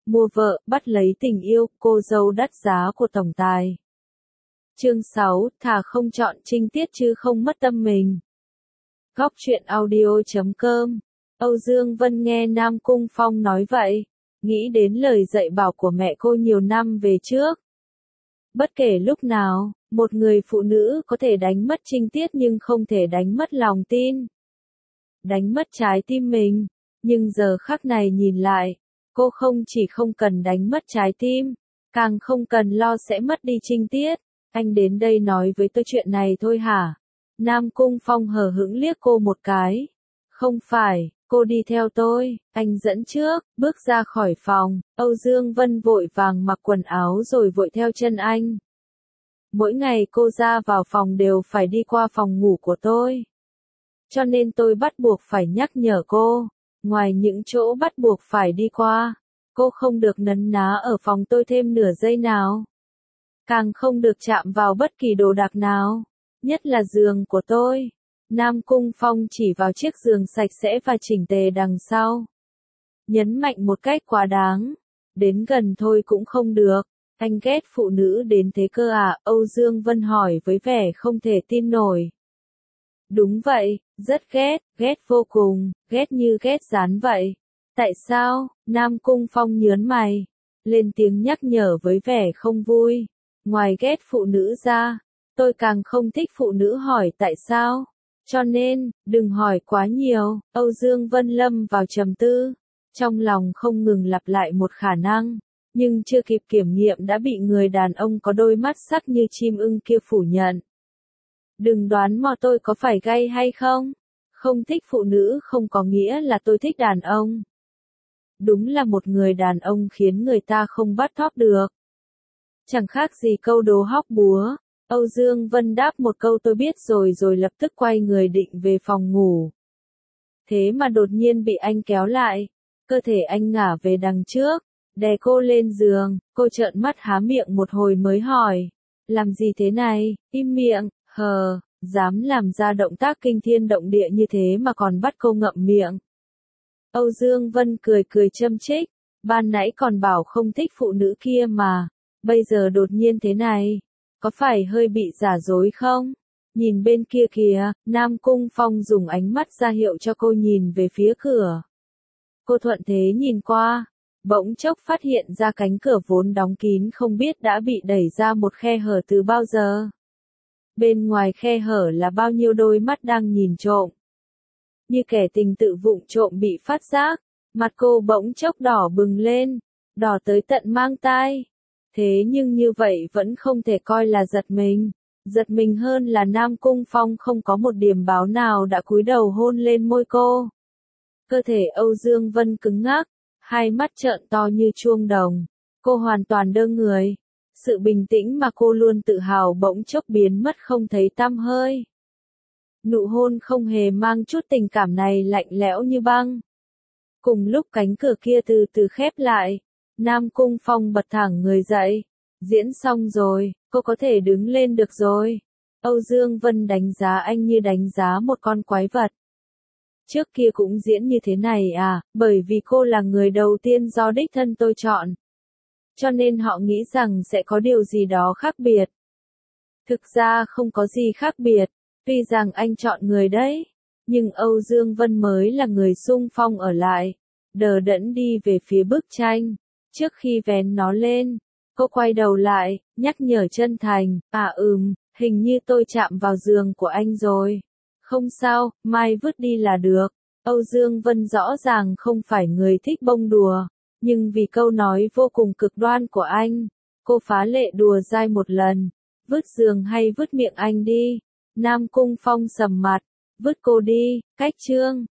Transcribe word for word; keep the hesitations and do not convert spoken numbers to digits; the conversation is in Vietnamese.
mua vợ, bắt lấy tình yêu, cô dâu đắt giá của tổng tài. Chương sáu, thà không chọn trinh tiết chứ không mất tâm mình. Góc truyện audio chấm com. Âu Dương Vân nghe Nam Cung Phong nói vậy, nghĩ đến lời dạy bảo của mẹ cô nhiều năm về trước. Bất kể lúc nào, một người phụ nữ có thể đánh mất trinh tiết nhưng không thể đánh mất lòng tin. Đánh mất trái tim mình, nhưng giờ khắc này nhìn lại, cô không chỉ không cần đánh mất trái tim, càng không cần lo sẽ mất đi trinh tiết. Anh đến đây nói với tôi chuyện này thôi hả? Nam Cung Phong hờ hững liếc cô một cái. Không phải, cô đi theo tôi, anh dẫn trước, bước ra khỏi phòng, Âu Dương Vân vội vàng mặc quần áo rồi vội theo chân anh. Mỗi ngày cô ra vào phòng đều phải đi qua phòng ngủ của tôi. Cho nên tôi bắt buộc phải nhắc nhở cô, ngoài những chỗ bắt buộc phải đi qua, cô không được nấn ná ở phòng tôi thêm nửa giây nào. Càng không được chạm vào bất kỳ đồ đạc nào, nhất là giường của tôi. Nam Cung Phong chỉ vào chiếc giường sạch sẽ và chỉnh tề đằng sau. Nhấn mạnh một cách quá đáng, đến gần thôi cũng không được, anh ghét phụ nữ đến thế cơ à? Âu Dương Vân hỏi với vẻ không thể tin nổi. Đúng vậy, rất ghét, ghét vô cùng, ghét như ghét rán vậy. Tại sao? Nam Cung Phong nhớn mày, lên tiếng nhắc nhở với vẻ không vui. Ngoài ghét phụ nữ ra, tôi càng không thích phụ nữ hỏi tại sao. Cho nên, đừng hỏi quá nhiều. Âu Dương Vân lâm vào trầm tư, trong lòng không ngừng lặp lại một khả năng, nhưng chưa kịp kiểm nghiệm đã bị người đàn ông có đôi mắt sắc như chim ưng kia phủ nhận. Đừng đoán mò tôi có phải gay hay không. Không thích phụ nữ không có nghĩa là tôi thích đàn ông. Đúng là một người đàn ông khiến người ta không bắt thóp được. Chẳng khác gì câu đố hóc búa. Âu Dương Vân đáp một câu tôi biết rồi rồi lập tức quay người định về phòng ngủ. Thế mà đột nhiên bị anh kéo lại. Cơ thể anh ngả về đằng trước, đè cô lên giường, cô trợn mắt há miệng một hồi mới hỏi. Làm gì thế này? Im miệng, hờ, dám làm ra động tác kinh thiên động địa như thế mà còn bắt cô ngậm miệng. Âu Dương Vân cười cười châm chích, ban nãy còn bảo không thích phụ nữ kia mà, bây giờ đột nhiên thế này, có phải hơi bị giả dối không? Nhìn bên kia kìa, Nam Cung Phong dùng ánh mắt ra hiệu cho cô nhìn về phía cửa. Cô thuận thế nhìn qua, bỗng chốc phát hiện ra cánh cửa vốn đóng kín không biết đã bị đẩy ra một khe hở từ bao giờ. Bên ngoài khe hở là bao nhiêu đôi mắt đang nhìn trộm. Như kẻ tình tự vụng trộm bị phát giác, mặt cô bỗng chốc đỏ bừng lên, đỏ tới tận mang tai. Thế nhưng như vậy vẫn không thể coi là giật mình. Giật mình hơn là Nam Cung Phong không có một điểm báo nào đã cúi đầu hôn lên môi cô. Cơ thể Âu Dương Vân cứng ngắc, hai mắt trợn to như chuông đồng. Cô hoàn toàn đơ người. Sự bình tĩnh mà cô luôn tự hào bỗng chốc biến mất không thấy tăm hơi. Nụ hôn không hề mang chút tình cảm này lạnh lẽo như băng. Cùng lúc cánh cửa kia từ từ khép lại, Nam Cung Phong bật thẳng người dậy. Diễn xong rồi, cô có thể đứng lên được rồi. Âu Dương Vân đánh giá anh như đánh giá một con quái vật. Trước kia cũng diễn như thế này à, bởi vì cô là người đầu tiên do đích thân tôi chọn. Cho nên họ nghĩ rằng sẽ có điều gì đó khác biệt. Thực ra không có gì khác biệt, tuy rằng anh chọn người đấy. Nhưng Âu Dương Vân mới là người xung phong ở lại, đờ đẫn đi về phía bức tranh. Trước khi vén nó lên, cô quay đầu lại, nhắc nhở chân thành, à ừm, hình như tôi chạm vào giường của anh rồi. Không sao, mai vứt đi là được. Âu Dương Vân rõ ràng không phải người thích bông đùa, nhưng vì câu nói vô cùng cực đoan của anh, cô phá lệ đùa dai một lần. Vứt giường hay vứt miệng anh đi. Nam Cung Phong sầm mặt, vứt cô đi, cách chương.